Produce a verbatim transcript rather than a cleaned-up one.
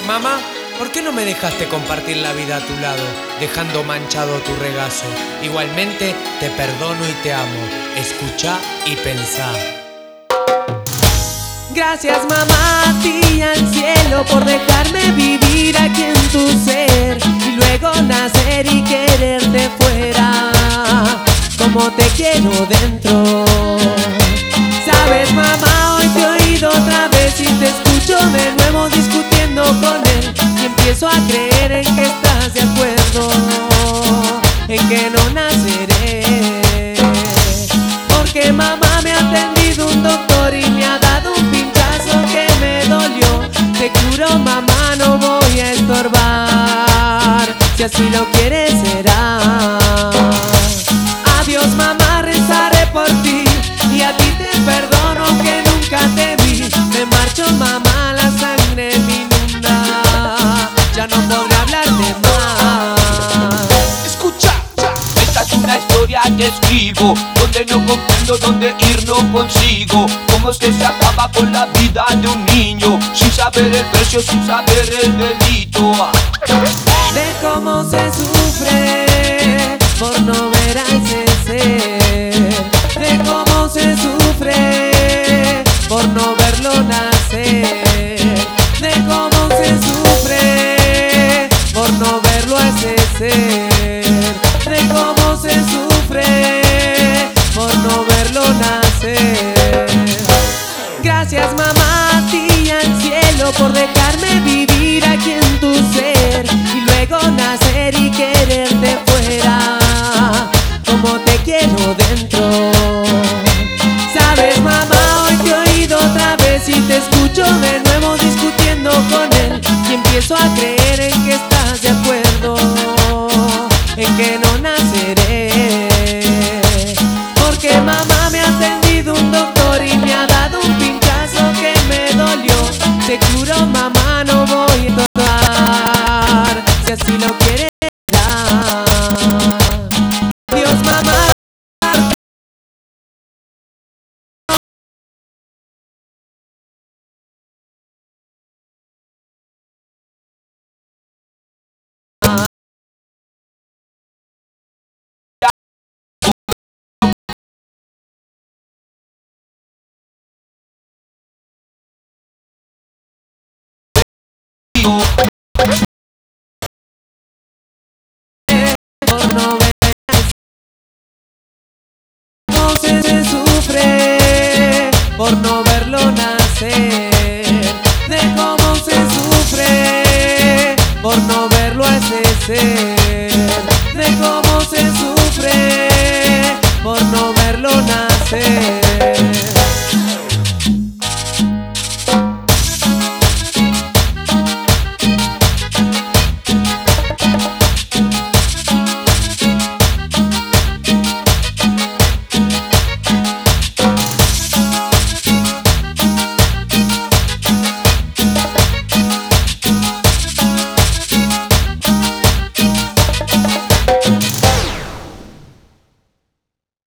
Mamá, ¿por qué no me dejaste compartir la vida a tu lado, dejando manchado tu regazo? Igualmente te perdono y te amo. Escuchá y pensá. Gracias mamá, a ti y al cielo por dejarme vivir aquí en tu ser y luego nacer y quererte fuera como te quiero dentro. Sabes mamá, hoy te he oído otra vez y te escucho de nuevo discutiendo con él y empiezo a creer en que estás de acuerdo en que no naceré, porque mamá me ha atendido un doctor y me ha dado un pinchazo que me dolió. Te juro mamá, no voy a estorbar, si así lo quieres será. Adiós mamá, rezaré por ti y a ti te perdono que nunca te vi. Me marcho mamá, la sangre me inunda, ya no podré hablarte más. Escucha, esta es una historia que escribo, donde no comprendo dónde ir, no consigo. Cómo es que se acaba con la vida de un niño, sin saber el precio, sin saber el delito. De cómo se sufre por no ver a ese ser, de cómo se sufre por no verlo nacer, de cómo se sufre por no verlo a ese ser, de cómo se sufre por no verlo nacer. Gracias mamá, a ti y al cielo por dejarme vivir aquí en tu ser y luego nacer y quererte fuera como te quiero dentro. Sabes mamá, hoy te he oído otra vez y te escucho de nuevo discutiendo con él y empiezo a creer en que estás de acuerdo en que no naceré, porque mamá me ha atendido un doctor y me ha dado un pinchazo que me dolió. Te juro mamá, no voy a estorbar, si así lo quieres dar. Dios mamá, por no ver cómo se sufre por no verlo nacer, de cómo se sufre por no verlo a ese ser, de cómo se sufre por no verlo nacer.